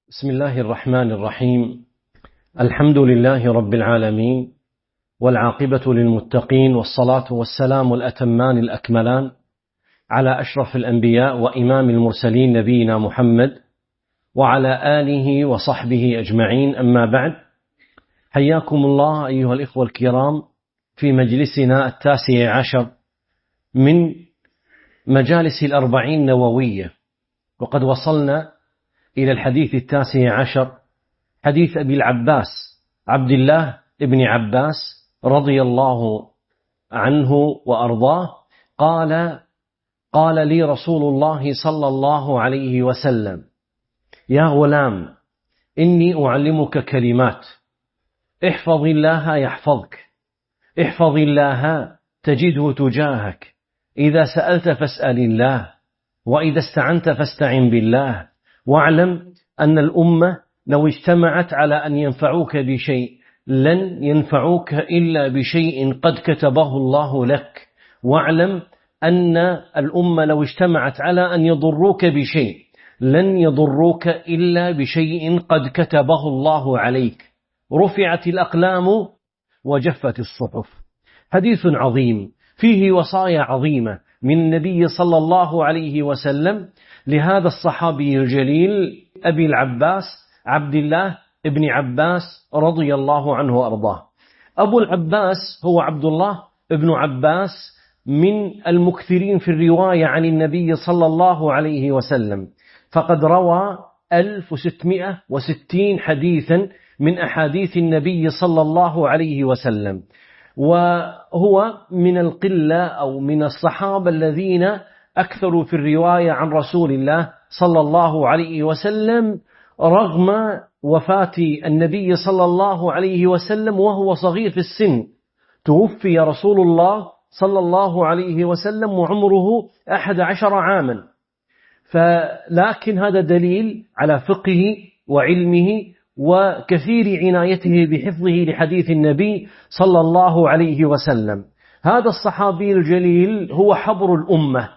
بسم الله الرحمن الرحيم. الحمد لله رب العالمين، والعاقبة للمتقين، والصلاة والسلام الأتمان الأكملان على أشرف الأنبياء وإمام المرسلين نبينا محمد وعلى آله وصحبه أجمعين، أما بعد. حياكم الله أيها الإخوة الكرام في مجلسنا 19 من مجالس 40 نووية، وقد وصلنا إلى الحديث 19، حديث أبي العباس عبد الله ابن عباس رضي الله عنه وأرضاه قال لي رسول الله صلى الله عليه وسلم: يا غلام، إني أعلمك كلمات، احفظ الله يحفظك، احفظ الله تجده تجاهك، إذا سألت فاسأل الله، وإذا استعنت فاستعن بالله، واعلم أن الأمة لو اجتمعت على أن ينفعوك بشيء لن ينفعوك إلا بشيء قد كتبه الله لك، واعلم أن الأمة لو اجتمعت على أن يضروك بشيء لن يضروك إلا بشيء قد كتبه الله عليك. رفعت الأقلام وجفت الصحف. حديث عظيم فيه وصايا عظيمة من النبي صلى الله عليه وسلم لهذا الصحابي الجليل أبي العباس عبد الله ابن عباس رضي الله عنه وأرضاه. أبو العباس هو عبد الله ابن عباس، من المكثرين في الرواية عن النبي صلى الله عليه وسلم، فقد روى 1660 حديثا من أحاديث النبي صلى الله عليه وسلم، وهو من القلة أو من الصحابة الذين أكثروا في الرواية عن رسول الله صلى الله عليه وسلم، رغم وفاة النبي صلى الله عليه وسلم وهو صغير في السن. توفي رسول الله صلى الله عليه وسلم وعمره 11 عاما، لكن هذا دليل على فقهه وعلمه وكثير عنايته بحفظه لحديث النبي صلى الله عليه وسلم. هذا الصحابي الجليل هو حبر الأمة،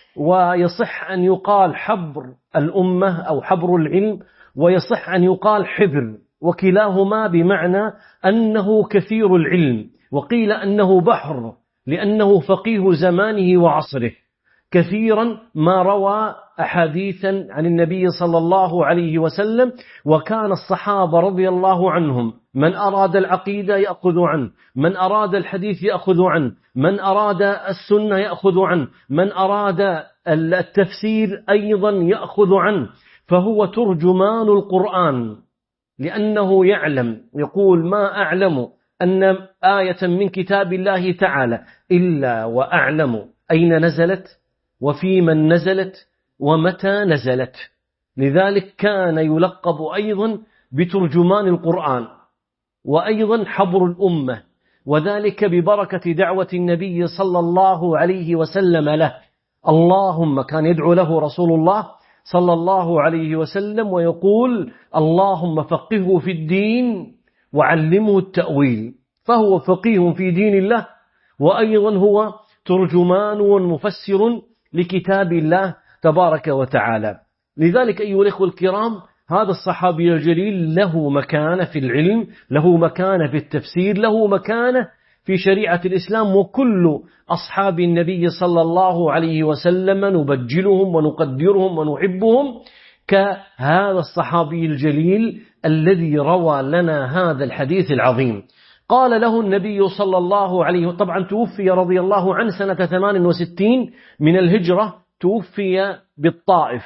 ويصح أن يقال حبر الأمة أو حبر العلم، ويصح أن يقال حبر، وكلاهما بمعنى أنه كثير العلم، وقيل أنه بحر لأنه فقيه زمانه وعصره، كثيرا ما روى أحاديثا عن النبي صلى الله عليه وسلم. وكان الصحابة رضي الله عنهم من أراد العقيدة يأخذ عنه، من أراد الحديث يأخذ عنه، من أراد السنة يأخذ عنه، من أراد التفسير أيضا يأخذ عنه، فهو ترجمان القرآن، لأنه يعلم، يقول: ما أعلم أن آية من كتاب الله تعالى إلا وأعلم أين نزلت وفي من نزلت ومتى نزلت. لذلك كان يلقب أيضا بترجمان القرآن، وأيضا حبر الأمة، وذلك ببركة دعوة النبي صلى الله عليه وسلم له. اللهم كان يدعو له رسول الله صلى الله عليه وسلم ويقول: اللهم فقهه في الدين وعلمه التأويل. فهو فقيه في دين الله، وأيضا هو ترجمان ومفسر لكتاب الله تبارك وتعالى. لذلك أيها الأخوة الكرام، هذا الصحابي الجليل له مكانة في العلم، له مكانة في التفسير، له مكانة في شريعة الإسلام، وكل أصحاب النبي صلى الله عليه وسلم نبجلهم ونقدرهم ونحبهم كهذا الصحابي الجليل الذي روى لنا هذا الحديث العظيم. قال له النبي صلى الله عليه وسلم، طبعا توفي رضي الله عنه سنة 68 من الهجرة، توفي بالطائف،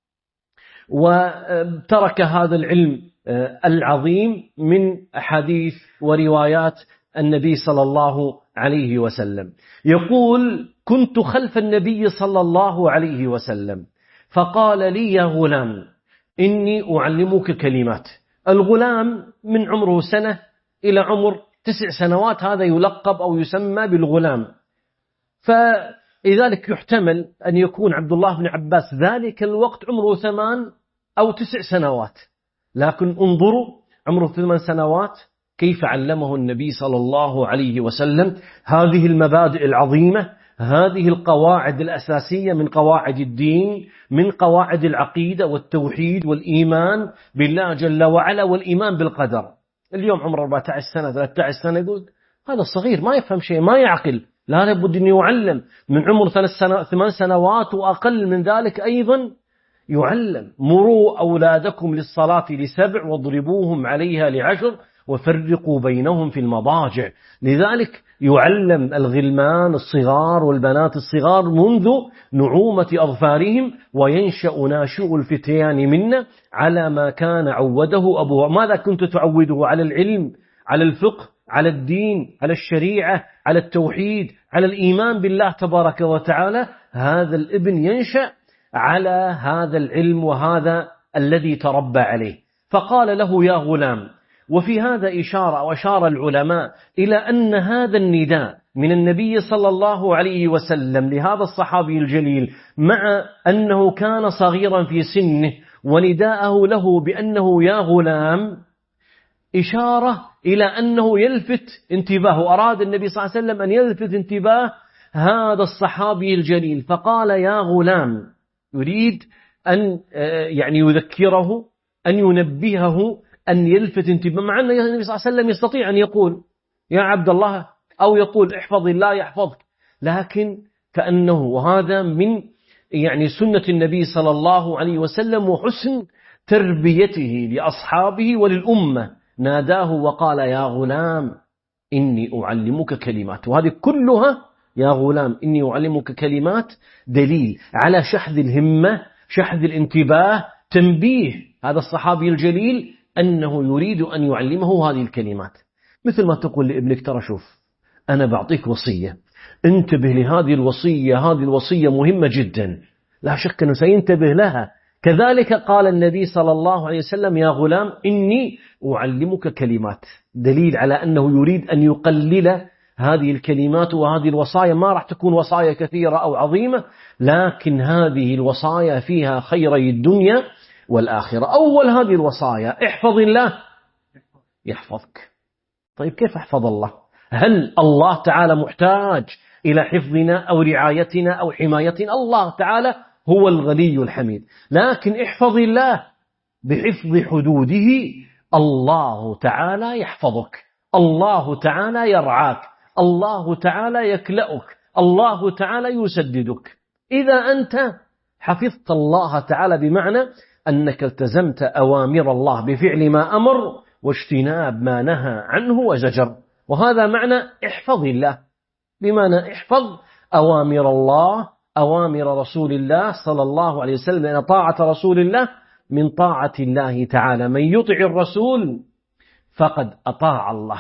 وترك هذا العلم العظيم من أحاديث وروايات النبي صلى الله عليه وسلم. يقول: كنت خلف النبي صلى الله عليه وسلم فقال لي: يا غلام، إني أعلمك كلمات. الغلام من عمره سنة إلى عمر 9 سنوات، هذا يلقب أو يسمى بالغلام. فلذلك يحتمل أن يكون عبد الله بن عباس ذلك الوقت عمره 8 أو 9 سنوات، لكن انظروا عمره 8 سنوات كيف علمه النبي صلى الله عليه وسلم هذه المبادئ العظيمة، هذه القواعد الأساسية من قواعد الدين، من قواعد العقيدة والتوحيد والإيمان بالله جل وعلا والإيمان بالقدر. اليوم عمره 14 سنة 13 سنة يقول هذا الصغير ما يفهم شيء ما يعقل، لا بد أن يعلم. من عمر 8 سنوات وأقل من ذلك أيضا يعلم. مروا أولادكم للصلاة ل7 واضربوهم عليها ل10 وفرقوا بينهم في المضاجع. لذلك يعلم الغلمان الصغار والبنات الصغار منذ نعومة أظفارهم، وينشأ ناشئ الفتيان منا على ما كان عوده أبوه. ماذا كنت تعوده؟ على العلم، على الفقه، على الدين، على الشريعة، على التوحيد، على الإيمان بالله تبارك وتعالى. هذا الابن ينشأ على هذا العلم وهذا الذي تربى عليه. فقال له يا غلام. وفي هذا إشارة، وأشار العلماء إلى أن هذا النداء من النبي صلى الله عليه وسلم لهذا الصحابي الجليل، مع أنه كان صغيرا في سنه، ونداءه له بأنه يا غلام إشارة إلى أنه يلفت انتباهه. أراد النبي صلى الله عليه وسلم أن يلفت انتباه هذا الصحابي الجليل، فقال يا غلام، يريد أن يعني يذكره، أن ينبهه، أن يلفت انتباه. مع أن النبي صلى الله عليه وسلم يستطيع أن يقول يا عبد الله، أو يقول احفظ الله يحفظك، لكن كأنه، وهذا من يعني سنة النبي صلى الله عليه وسلم وحسن تربيته لأصحابه وللأمة، ناداه وقال يا غلام إني أعلمك كلمات. وهذه كلها يا غلام إني أعلمك كلمات دليل على شحذ الهمة، شحذ الانتباه، تنبيه هذا الصحابي الجليل أنه يريد أن يعلمه هذه الكلمات. مثل ما تقول لابنك ترى شوف أنا بعطيك وصية، انتبه لهذه الوصية، هذه الوصية مهمة جدا، لا شك أنه سينتبه لها. كذلك قال النبي صلى الله عليه وسلم يا غلام إني أعلمك كلمات، دليل على أنه يريد أن يقلل هذه الكلمات وهذه الوصايا. ما راح تكون وصايا كثيرة أو عظيمة، لكن هذه الوصايا فيها خيري الدنيا والآخرة. أول هذه الوصايا احفظ الله يحفظك. طيب كيف احفظ الله؟ هل الله تعالى محتاج إلى حفظنا أو رعايتنا أو حمايتنا؟ الله تعالى هو الغني الحميد. لكن احفظ الله بحفظ حدوده، الله تعالى يحفظك، الله تعالى يرعاك، الله تعالى يكلأك، الله تعالى يسددك. إذا أنت حفظت الله تعالى بمعنى أنك التزمت أوامر الله بفعل ما أمر واجتناب ما نهى عنه وزجر. وهذا معنى احفظ الله، بمعنى احفظ أوامر الله، أوامر رسول الله صلى الله عليه وسلم، لأن طاعة رسول الله من طاعة الله تعالى. من يطع الرسول فقد أطاع الله.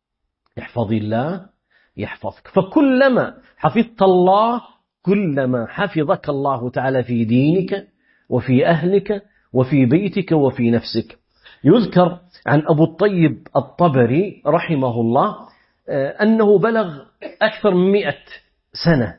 احفظ الله يحفظك. فكلما حفظت الله كلما حفظك الله تعالى في دينك وفي أهلك وفي بيتك وفي نفسك. يذكر عن أبو الطيب الطبري رحمه الله أنه بلغ أكثر من 100 سنة،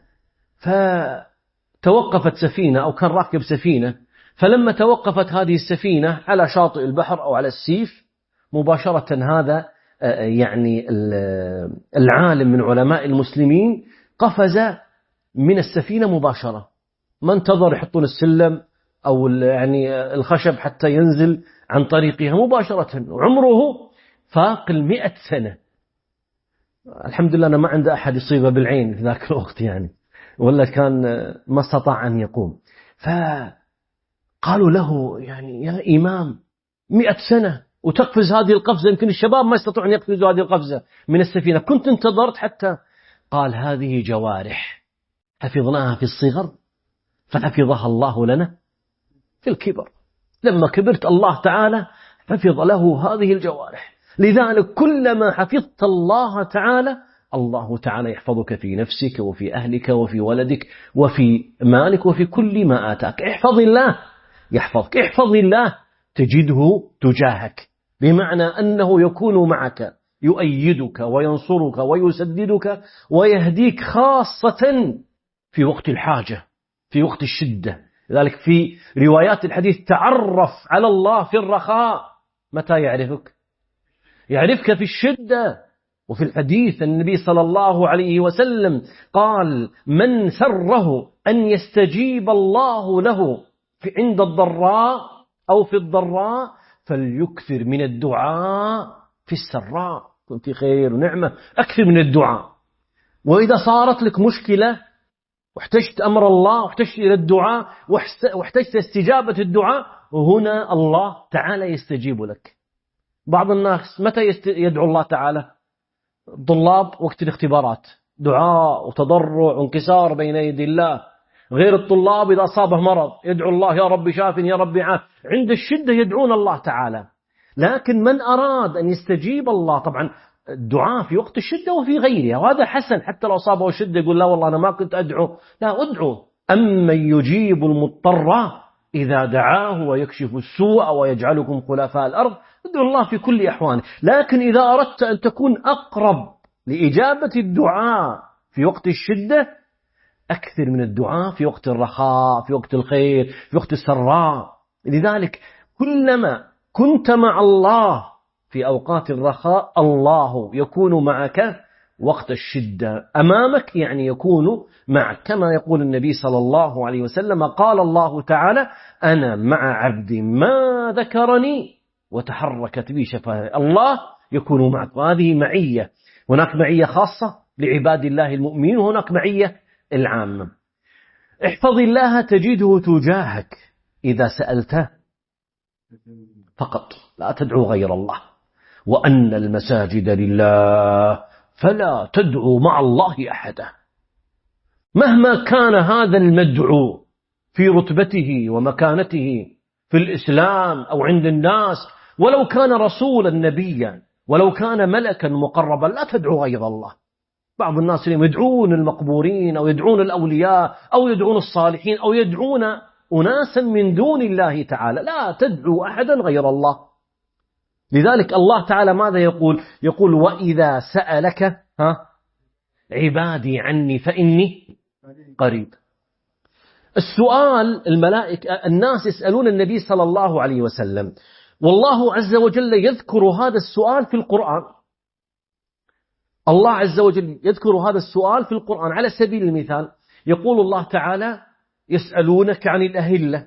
فتوقفت سفينة أو كان راكب سفينة، فلما توقفت هذه السفينة على شاطئ البحر أو على السيف، مباشرة هذا يعني العالم من علماء المسلمين قفز من السفينة مباشرة، ما انتظر يحطون السلم أو يعني الخشب حتى ينزل عن طريقها، مباشرة. عمره فاق 100 سنة. الحمد لله أنا ما عند أحد يصيبه بالعين في ذاك الوقت يعني، ولا كان ما استطاع أن يقوم. فقالوا له يعني يا إمام 100 سنة وتقفز هذه القفزة، يمكن الشباب ما يستطيعون أن يقفزوا هذه القفزة من السفينة، كنت انتظرت حتى. قال هذه جوارح حفظناها في الصغر فحفظها الله لنا في الكبر. لما كبرت الله تعالى حفظ له هذه الجوارح. لذلك كلما حفظت الله تعالى، الله تعالى يحفظك في نفسك وفي أهلك وفي ولدك وفي مالك وفي كل ما آتاك. احفظ الله يحفظك. احفظ الله تجده تجاهك، بمعنى أنه يكون معك، يؤيدك وينصرك ويسددك ويهديك، خاصة في وقت الحاجة، في وقت الشدة. لذلك في روايات الحديث تعرف على الله في الرخاء. متى يعرفك؟ يعرفك في الشدة. وفي الحديث النبي صلى الله عليه وسلم قال: من سره أن يستجيب الله له عند الضراء أو في الضراء فليكثر من الدعاء في السراء. كن في خير ونعمة، أكثر من الدعاء. وإذا صارت لك مشكلة واحتجت أمر الله واحتجت إلى الدعاء واحتجت استجابة الدعاء، هنا الله تعالى يستجيب لك. بعض الناس متى يدعو الله تعالى؟ طلاب وقت الاختبارات، دعاء وتضرع وانكسار بين يدي الله. غير الطلاب إذا أصابه مرض يدعو الله: يا رب شافني يا رب عاف. عند الشدة يدعون الله تعالى. لكن من أراد أن يستجيب الله، طبعا الدعاء في وقت الشدة وفي غيرها، وهذا حسن. حتى لو أصابه الشدة يقول: لا والله أنا ما كنت أدعو. لا، أدعو. أمن يجيب المضطر إذا دعاه ويكشف السوء ويجعلكم خلفاء الأرض. ادعو الله في كل أحوال. لكن إذا أردت أن تكون أقرب لإجابة الدعاء في وقت الشدة، أكثر من الدعاء في وقت الرخاء، في وقت الخير، في وقت السراء. لذلك كلما كنت مع الله في أوقات الرخاء، الله يكون معك وقت الشدة. أمامك يعني يكون معك، كما يقول النبي صلى الله عليه وسلم: قال الله تعالى: أنا مع عبدي ما ذكرني وتحركت بي شفاهي. الله يكون معك، وهذه معية. هناك معية خاصة لعباد الله المؤمنين، وهناك معية العامة. احفظ الله تجده تجاهك إذا سألته فقط، لا تدعو غير الله. وأن المساجد لله فلا تدعو مع الله أحدا. مهما كان هذا المدعو في رتبته ومكانته في الإسلام أو عند الناس، ولو كان رسولا نبيا، ولو كان ملكا مقربا، لا تدعو غير الله. بعض الناس يدعون المقبورين أو يدعون الأولياء أو يدعون الصالحين أو يدعون أناسا من دون الله تعالى. لا تدعو أحدا غير الله. لذلك الله تعالى ماذا يقول؟ يقول: وإذا سألك عبادي عني فإني قريب. السؤال، الملائكة الناس يسألون النبي صلى الله عليه وسلم، والله عز وجل يذكر هذا السؤال في القرآن. الله عز وجل يذكر هذا السؤال في القرآن. على سبيل المثال يقول الله تعالى: يسألونك عن الأهلة.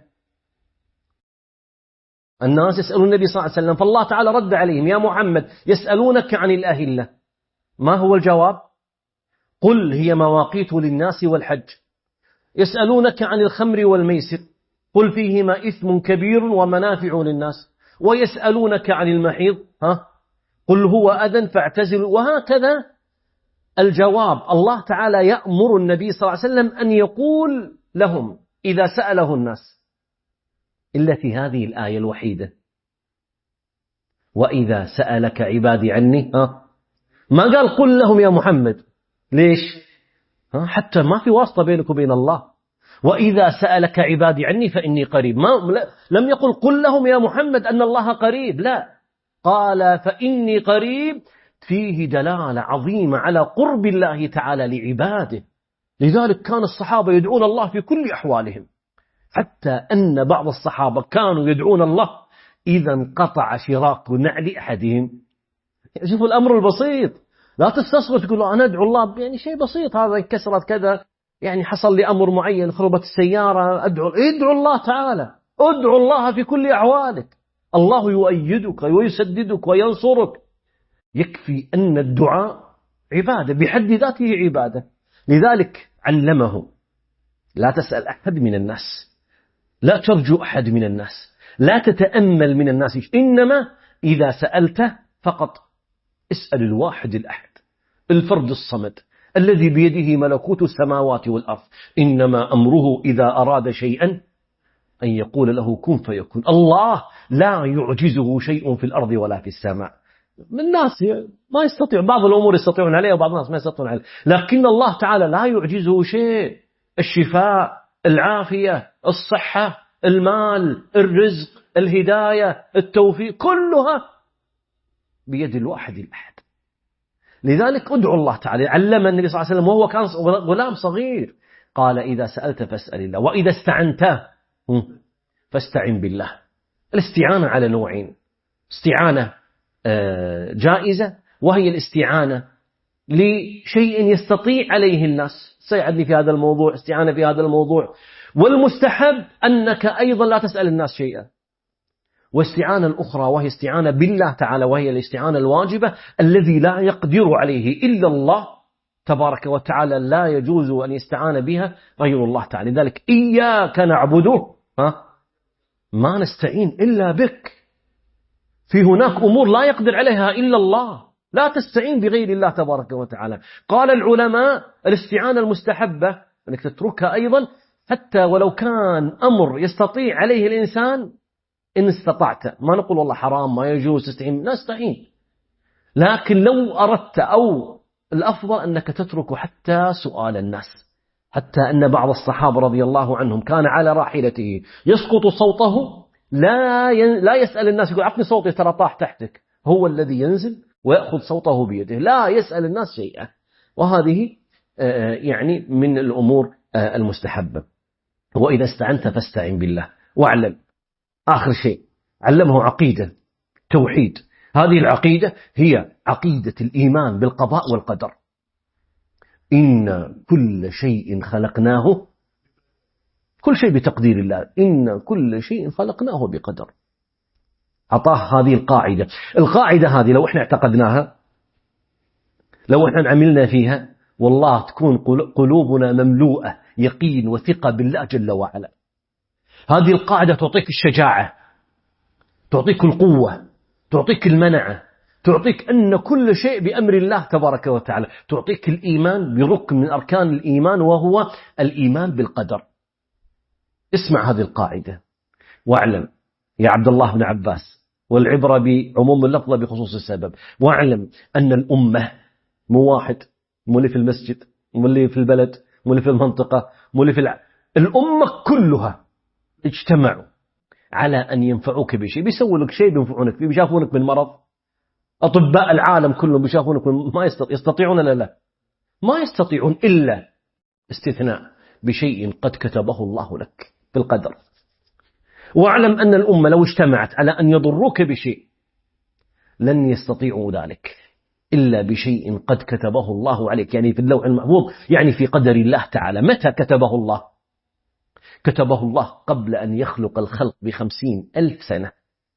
الناس يسألون النبي صلى الله عليه وسلم، فالله تعالى رد عليهم: يا محمد يسألونك عن الأهلة، ما هو الجواب؟ قل هي مواقيت للناس والحج. يسألونك عن الخمر والميسر، قل فيهما إثم كبير ومنافع للناس. ويسألونك عن المحيض، قل هو أذى فاعتزلوا. وهكذا الجواب. الله تعالى يأمر النبي صلى الله عليه وسلم أن يقول لهم إذا سأله الناس، إلا في هذه الآية الوحيدة: وإذا سألك عبادي عني، ما قال قل لهم يا محمد. ليش؟ حتى ما في واسطة بينك وبين الله. وإذا سألك عبادي عني فإني قريب. لم يقل قل لهم يا محمد أن الله قريب، لا، قال فإني قريب. فيه دلالة عظيمة على قرب الله تعالى لعباده. لذلك كان الصحابة يدعون الله في كل أحوالهم، حتى أن بعض الصحابة كانوا يدعون الله إذا انقطع شراك نعل أحدهم. شوفوا الأمر البسيط، لا تستصغر تقول أنا أدعو الله، يعني شيء بسيط، هذا انكسرت كذا، يعني حصل لي أمر معين، خربت السيارة، ادعو الله تعالى. ادعو الله في كل أحوالك، الله يؤيدك ويسددك وينصرك. يكفي أن الدعاء عبادة بحد ذاته، عبادة. لذلك علمه: لا تسأل أحد من الناس، لا ترجو أحد من الناس، لا تتأمل من الناس، إنما إذا سألته فقط اسأل الواحد الأحد، الفرد الصمد، الذي بيده ملكوت السماوات والأرض. إنما أمره إذا أراد شيئا أن يقول له كن فيكون. الله لا يعجزه شيء في الأرض ولا في السماء. من الناس ما يستطيع بعض الأمور يستطيعون عليها وبعض الناس ما يستطيعون عليها، لكن الله تعالى لا يعجزه شيء. الشفاء، العافية، الصحة، المال، الرزق، الهداية، التوفيق، كلها بيد الواحد الأحد. لذلك ادعو الله تعالى. علم النبي صلى الله عليه وسلم وهو كان غلام صغير، قال إذا سألت فاسأل الله، وإذا استعنت فاستعن بالله. الاستعانة على نوعين: استعانة جائزة، وهي الاستعانة لشيء يستطيع عليه الناس. سيعدني في هذا الموضوع، استعانة في هذا الموضوع. والمستحب أنك أيضا لا تسأل الناس شيئا. واستعانة الأخرى وهي استعانة بالله تعالى، وهي الاستعانة الواجبة الذي لا يقدر عليه إلا الله تبارك وتعالى، لا يجوز أن يستعان بها غير الله تعالى. لذلك إياك نعبده، ما نستعين إلا بك. في هناك أمور لا يقدر عليها إلا الله، لا تستعين بغير الله تبارك وتعالى. قال العلماء الاستعانة المستحبة أنك تتركها أيضا، حتى ولو كان أمر يستطيع عليه الإنسان إن استطعت. ما نقول والله حرام ما يجوز تستعين، لا استعين، لكن لو أردت أو الأفضل أنك تترك حتى سؤال الناس. حتى أن بعض الصحابة رضي الله عنهم كان على راحلته يسقط صوته، لا يسأل الناس يقول عطني صوتي ترى طاح تحتك، هو الذي ينزل ويأخذ صوته بيده، لا يسأل الناس شيئا. وهذه يعني من الأمور المستحبة. وإذا استعنت فاستعن بالله. واعلم آخر شيء علمه عقيدة توحيد. هذه العقيدة هي عقيدة الإيمان بالقضاء والقدر. إن كل شيء خلقناه، كل شيء بتقدير الله، إن كل شيء خلقناه بقدر. أعطاه هذه القاعدة. القاعدة هذه لو إحنا اعتقدناها، لو إحنا عملنا فيها، والله تكون قلوبنا مملوءة يقين وثقة بالله جل وعلا. هذه القاعدة تعطيك الشجاعة، تعطيك القوة، تعطيك المنعة، تعطيك أن كل شيء بأمر الله تبارك وتعالى، تعطيك الإيمان بركن من أركان الإيمان وهو الإيمان بالقدر. اسمع هذه القاعدة واعلم يا عبد الله بن عباس، والعبرة بعموم اللفظة بخصوص السبب. واعلم أن الأمة مو واحد، مو اللي في المسجد، مو اللي في البلد، مو اللي في المنطقة، مو اللي في الأمة كلها اجتمعوا على أن ينفعوك بشيء. بيسووا لك شيء بينفعونك فيه، بيشافونك من مرض. أطباء العالم كلهم بيشافونك من ما يستطيعون. لا ما يستطيعون إلا استثناء بشيء قد كتبه الله لك بالقدر. واعلم أن الأمة لو اجتمعت على أن يضروك بشيء لن يستطيعوا ذلك إلا بشيء قد كتبه الله عليك، يعني في اللوح المحفوظ، يعني في قدر الله تعالى. متى كتبه الله؟ كتبه الله قبل أن يخلق الخلق ب50,000 سنة.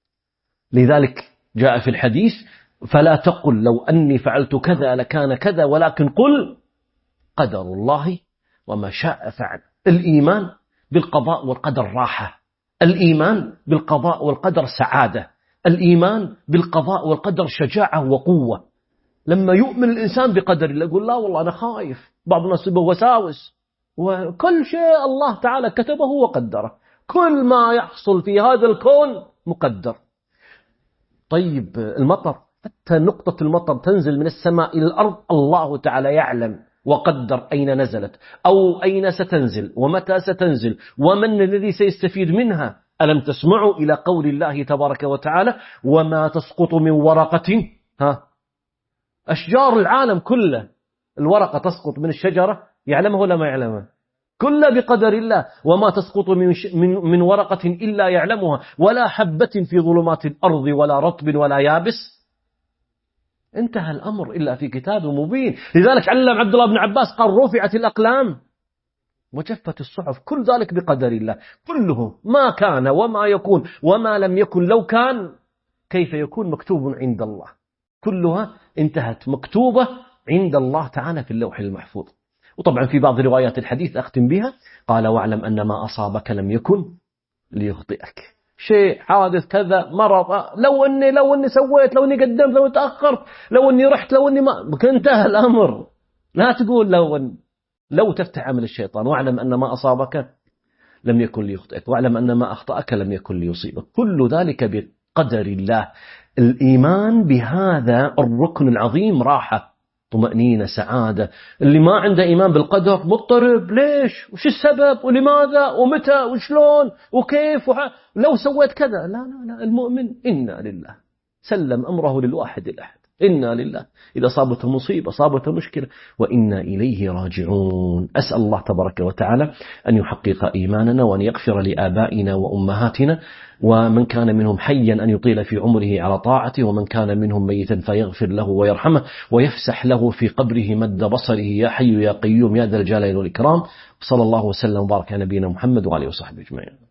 لذلك جاء في الحديث فلا تقل لو أني فعلت كذا لكان كذا، ولكن قل قدر الله وما شاء فعل. الإيمان بالقضاء والقدر راحة، الإيمان بالقضاء والقدر سعادة، الإيمان بالقضاء والقدر شجاعة وقوة. لما يؤمن الإنسان بقدر الله يقول لا والله أنا خايف، بعض الناس يبقى وساوس، وكل شيء الله تعالى كتبه وقدره، كل ما يحصل في هذا الكون مقدر. طيب المطر، حتى نقطة المطر تنزل من السماء إلى الأرض الله تعالى يعلم وقدر أين نزلت أو أين ستنزل ومتى ستنزل ومن الذي سيستفيد منها. ألم تسمعوا إلى قول الله تبارك وتعالى وما تسقط من ورقة، أشجار العالم كله الورقة تسقط من الشجرة يعلمه ولا ما يعلمه؟ كله بقدر الله. وما تسقط من ورقة إلا يعلمها، ولا حبة في ظلمات الأرض ولا رطب ولا يابس. انتهى الأمر إلا في كتاب مبين. لذلك علم عبد الله بن عباس قال رفعت الأقلام وجفت الصحف، كل ذلك بقدر الله كله، ما كان وما يكون وما لم يكن لو كان كيف يكون مكتوب عند الله، كلها انتهت مكتوبة عند الله تعالى في اللوح المحفوظ. وطبعا في بعض روايات الحديث أختم بها قال واعلم أن ما أصابك لم يكن ليخطئك. شيء حادث كذا مرض، لو أني سويت، لو أني قدمت، لو تأخرت، لو أني رحت، لو أني ما انتهى الأمر. لا تقول لو تفتح عمل الشيطان. واعلم أن ما أصابك لم يكن ليخطئك، واعلم أن ما أخطأك لم يكن ليصيبك، كل ذلك بقدر الله. الإيمان بهذا الركن العظيم راحة، طمأنينة، سعادة. اللي ما عنده إيمان بالقدر مضطرب، ليش؟ وش السبب؟ ولماذا؟ ومتى؟ وشلون؟ وكيف؟ لو سويت كذا. لا لا لا، المؤمن إنا لله سلم أمره للواحد الأحد. إنا لله، إذا صابته مصيبة صابته مشكلة وإنا إليه راجعون. أسأل الله تبارك وتعالى أن يحقق إيماننا وأن يغفر لآبائنا وأمهاتنا، ومن كان منهم حيا أن يطيل في عمره على طاعته، ومن كان منهم ميتا فيغفر له ويرحمه ويفسح له في قبره مد بصره، يا حي يا قيوم يا ذا الجلال والإكرام. صلى الله وسلم وبارك على نبينا محمد وعلى آله وصحبه أجمعين.